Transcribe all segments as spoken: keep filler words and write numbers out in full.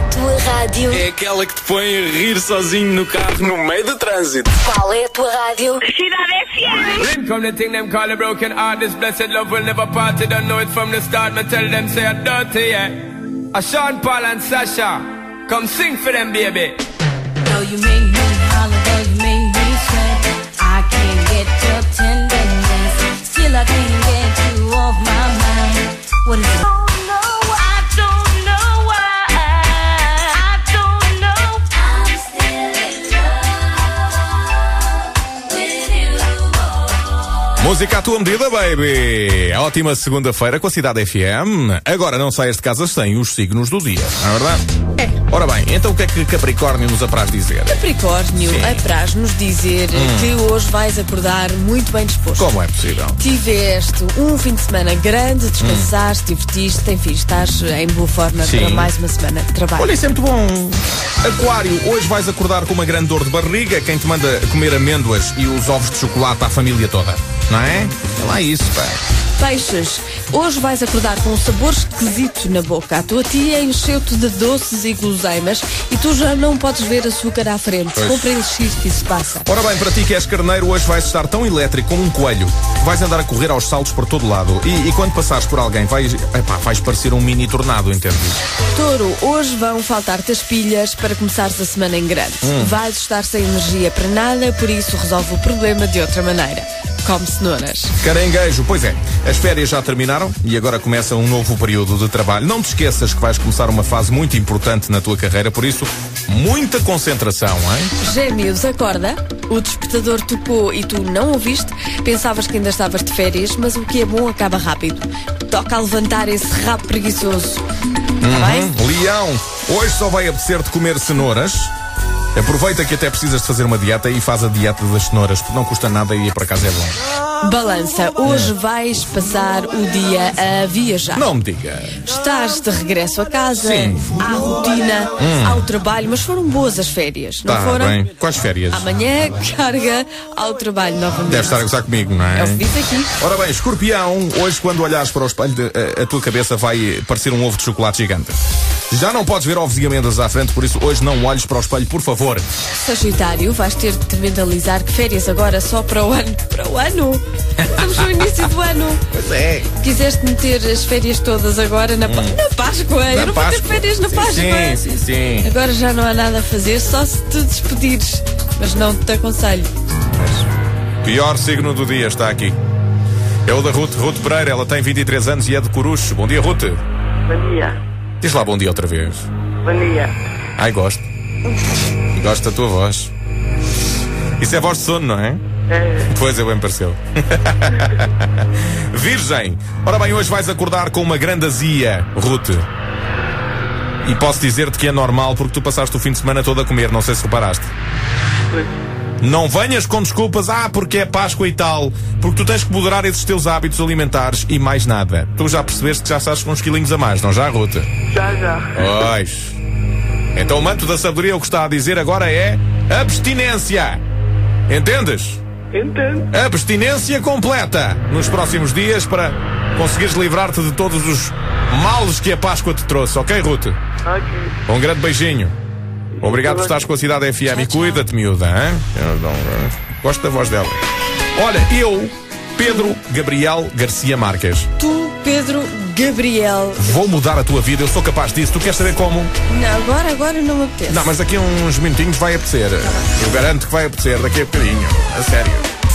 tua rádio? É aquela que te põe a rir sozinho no carro, no meio do trânsito. Qual é a tua rádio? Cidade F M. Come the thing them call a broken heart. This blessed love will never part. You don't know it from the start. Me tell them say I'm dirty, yeah. A Sean Paul and Sasha, come sing for them, baby. Though you make me holler, though you make me sweat, I can't get your tenderness. Still I can't get you off my mind. What is it? Música à tua medida, baby! Ótima segunda-feira com a Cidade F M. Agora não saias de casa sem os signos do dia, não é verdade? É. Ora bem, então o que é que Capricórnio nos apraz dizer? Capricórnio Sim. apraz-nos dizer hum. que hoje vais acordar muito bem disposto. Como é possível? Tiveste um fim de semana grande, descansaste, hum. divertiste, enfim, estás em boa forma Sim. para mais uma semana de trabalho. Olha, isso é muito bom. Aquário, hoje vais acordar com uma grande dor de barriga. Quem te manda comer amêndoas e os ovos de chocolate à família toda, não é? É lá isso, pá. Peixes, hoje vais acordar com um sabor esquisito na boca. A tua tia encheu-te de doces e guloseimas e tu já não podes ver açúcar à frente. Pois. Compreensiste que isso passa. Ora bem, para ti que és carneiro, hoje vais estar tão elétrico como um coelho. Vais andar a correr aos saltos por todo lado. E, e quando passares por alguém, vais, epá, vais parecer um mini tornado, entendes? Touro, hoje vão faltar-te as pilhas para começares a semana em grande. Hum. Vais estar sem energia para nada, por isso resolve o problema de outra maneira. Come cenouras. Caranguejo, pois é, as férias já terminaram e agora começa um novo período de trabalho. Não te esqueças que vais começar uma fase muito importante na tua carreira, por isso, muita concentração, hein? Gêmeos, acorda. O despertador tocou e tu não ouviste. Pensavas que ainda estavas de férias, mas o que é bom acaba rápido. Toca a levantar esse rabo preguiçoso. Uhum. Leão, hoje só vai apetecer-te comer cenouras. Aproveita que até precisas de fazer uma dieta e faz a dieta das cenouras, porque não custa nada e para casa é bom. Balança, hoje vais passar o dia a viajar. Não me diga. Estás de regresso a casa, Sim. à rotina, hum. ao trabalho, mas foram boas as férias, não tá foram? Bem. Quais férias? Amanhã carga ao trabalho novamente. Deve estar a gozar comigo, não é? É o que disse aqui. Ora bem, Escorpião, hoje quando olhares para o espelho, a, a tua cabeça vai parecer um ovo de chocolate gigante. Já não podes ver ovos e amêndoas à frente, por isso hoje não olhes para o espelho, por favor. Sagitário, vais ter de te mentalizar que férias agora só para o ano. Para o ano? Estamos no início do ano. Pois é. Quiseste meter as férias todas agora na, hum. na Páscoa. Na Eu não Páscoa. vou ter férias na sim, Páscoa. Sim, sim, sim. Agora já não há nada a fazer, só se te despedires. Mas não te aconselho. Pior signo do dia está aqui. É o da Ruth, Ruth Pereira. Ela tem vinte e três anos e é de Coruche. Bom dia, Ruth. Bom dia. Diz lá bom dia outra vez. Bom dia. Ai, gosto. Gosto da tua voz. Isso é voz de sono, não é? É. Pois é, bem pareceu. Virgem. Ora bem, hoje vais acordar com uma grande azia, Ruth. E posso dizer-te que é normal porque tu passaste o fim de semana todo a comer, não sei se reparaste. Pois. Não venhas com desculpas, ah, porque é Páscoa e tal, porque tu tens que moderar esses teus hábitos alimentares e mais nada. Tu já percebeste que já estás com uns quilinhos a mais, não já, Ruth? Já, já. Pois. Então o manto da sabedoria, o que está a dizer agora é abstinência. Entendes? Entendo. Abstinência completa nos próximos dias para conseguires livrar-te de todos os males que a Páscoa te trouxe, ok, Ruth? Ok. Um grande beijinho. Obrigado por estares com a Cidade F M e cuida-te, miúda, hein? Eu não, eu gosto da voz dela. Olha, eu, Pedro Gabriel Garcia Marques. Tu, Pedro Gabriel. Vou mudar a tua vida, eu sou capaz disso. Tu queres saber como? Não, agora, agora não me apetece. Não, mas daqui a uns minutinhos vai apetecer. Eu garanto que vai apetecer daqui a bocadinho. A sério.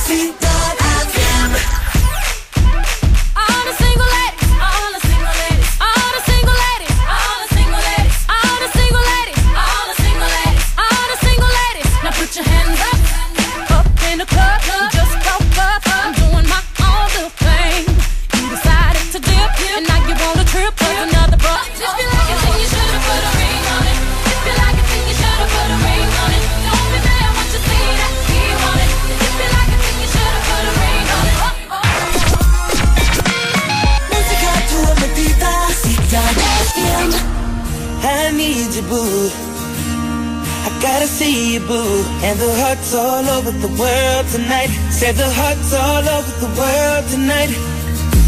I need you, boo. I gotta see you, boo. And the hearts all over the world tonight. Said the hearts all over the world tonight.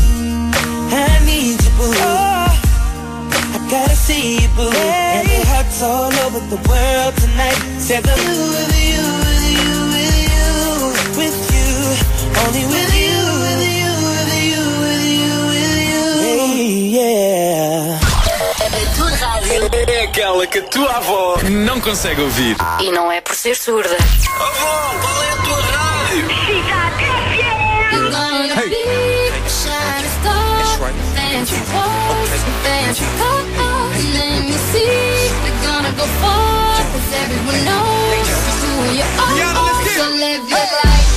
I need you, boo. Oh, I gotta see you, boo. Hey. And the hearts heart's all over the world tonight. Said the you, with you, with you, with you, with you, only with you, with you, with you, with you, with you. Hey, yeah. A tua rádio. É aquela que a tua avó não consegue ouvir. E não é por ser surda. Avó, qual é a tua rádio? Cidade F M. You're gonna Hey. be a shining star. Fancy clothes, fancy cars. Let me see. You're gonna go far, 'cause everyone knows who you are. So live your life.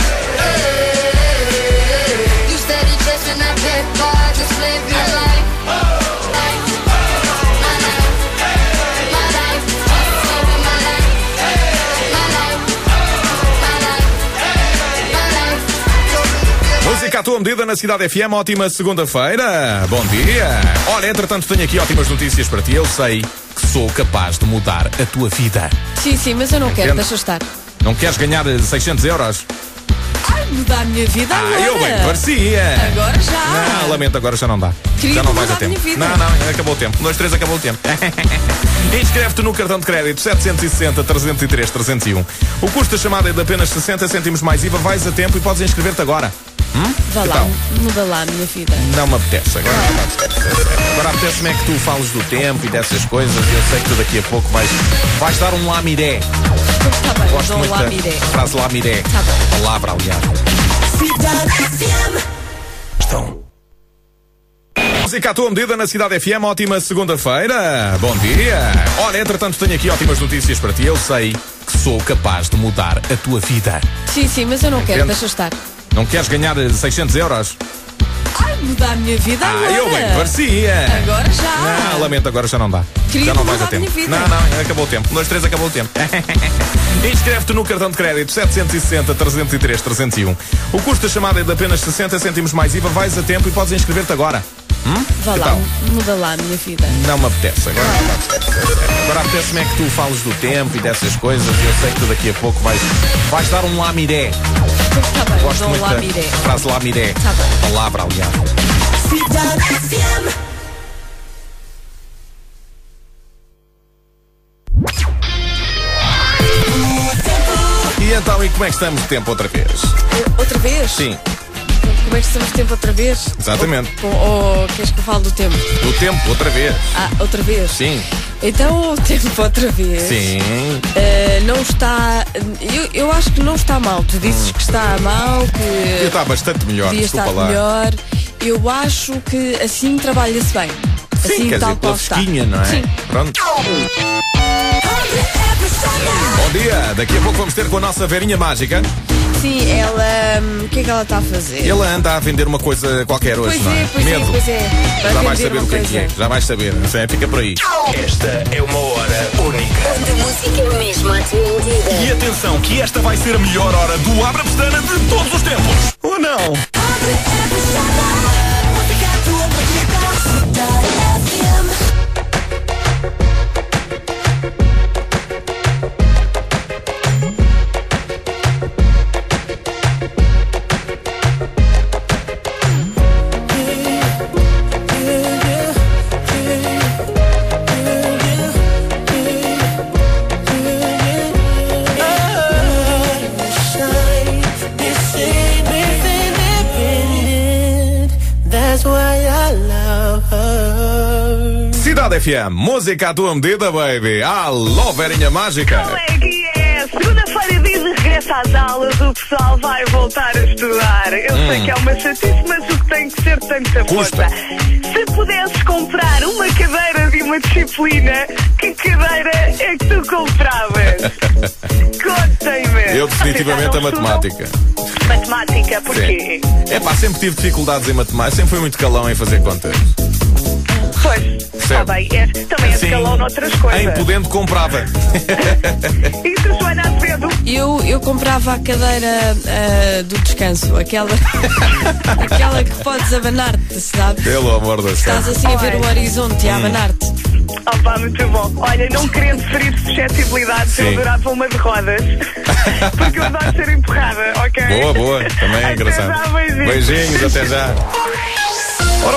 You steady chasing that big bar, just live your life. Life. My life. My life. Just live my life. My life. My life. My life. Música à tua medida na Cidade F M, ótima segunda-feira. Bom dia. Olha, entretanto tenho aqui ótimas notícias para ti. Eu sei que sou capaz de mudar a tua vida. Sim, sim, mas eu não quero, Entendo. deixa estar. Não queres ganhar seiscentos euros? Ai, mudar a minha vida Ah, agora. eu bem parecia. Agora já. Não, lamento, agora já não dá. Queria já não vais mudar a a tempo. minha vida. Não, não, acabou o tempo. Um, dois, três, acabou o tempo. Inscreve-te no cartão de crédito sete seis zero, três zero três, três zero um. O custo da chamada é de apenas sessenta cêntimos mais I V A. Vais a tempo e podes inscrever-te agora. Hum? Vá Que lá, tal? muda lá a minha vida. Não me apetece, agora não me apetece. Agora apetece-me é que tu fales do tempo e dessas coisas. E eu sei que tu daqui a pouco vais, vais dar um lamiré. Está bem, Gosto dou muito lá da miré. frase lamiré. Tá bom. Palavra, aliás. Cidade F M. Estão. Música à tua medida na Cidade F M, ótima segunda-feira. Bom dia. Olha, entretanto tenho aqui ótimas notícias para ti. Eu sei que sou capaz de mudar a tua vida. Sim, sim, mas eu não quero, Entendo. deixa estar. Não queres ganhar seiscentos euros? Ai, mudar a minha vida Ah, agora. eu bem parecia. Agora já. Não, lamento, agora já não dá. Queria já não vais mudar a a tempo. minha vida. Não, não, acabou o tempo. Um, dois, três, acabou o tempo. Inscreve-te no cartão de crédito sete seis zero, três zero três, três zero um. O custo da chamada é de apenas sessenta cêntimos mais I V A. Vais a tempo e podes inscrever-te agora. Hum? Vá Que lá, tal? muda lá a minha vida. Não me apetece, agora não me apetece. Agora apetece-me é que tu fales do tempo e dessas coisas. E eu sei que tu daqui a pouco vais, vais dar um lamiré. Está bem, Gosto dou muito lá da miré. frase lamiré. Tá bem. Palavra, aliás. Cidade F M. E então, e como é que estamos de tempo outra vez? Outra vez? Sim, Como é que estamos de tempo outra vez? exatamente. Ou, ou queres que eu fale do tempo? Do tempo outra vez. Ah, outra vez? Sim, Então o tempo outra vez. sim. eh, não está. Eu, eu acho que não está mal. Tu dizes que está mal, Eu que está bastante melhor, podia estar desculpa lá. melhor. Eu acho que assim trabalha-se bem. Sim, assim quer tal dizer, pela qual está. fresquinha, não é? Sim. Pronto. Bom dia, daqui a pouco vamos ter com a nossa Verinha Mágica. Sim, ela. hum, O que é que ela está a fazer? Ela anda a vender uma coisa qualquer hoje, Pois não é? é, pois Medo. é, pois é. Vai Já vais vender saber uma o que é que coisa. é. Já vais saber. Sim, fica por aí. Esta é uma hora única. Onde a música é mesmo à tua medida. E atenção que esta vai ser a melhor hora do Abre a Pestana de todos os tempos. Ou não? That's why I love her. Cidade F M, música à tua medida, baby. Alô, Verinha Mágica. Coleguinha, segunda-feira dia de regresso às aulas, o pessoal vai voltar a estudar. Eu sei que é uma chatice, mas o que tem que ser tem que ter Custa. força. Se pudesses comprar uma cadeira de uma disciplina, que cadeira é que tu compravas? Contem-me. Eu definitivamente a Vocês já não matemática. estudam? Matemática, porquê? É pá, sempre tive dificuldades em matemática, sempre fui muito calão em fazer contas. Pois, está bem, és, também és Sim. calão noutras coisas. Em podendo comprava. E tu, Joana Azevedo? Eu, eu comprava a cadeira ah, do descanso, aquela, aquela que podes abanar-te, sabe? Pelo amor de Estás Deus. assim a ver o horizonte e a abanar-te. Opa, muito bom. Olha, não querendo ferir suscetibilidades, eu Sim. adorava uma de rodas. Porque eu adoro ser empurrada, ok? Boa, boa. Também é Até engraçado. já, beijinhos. Beijinhos, até já.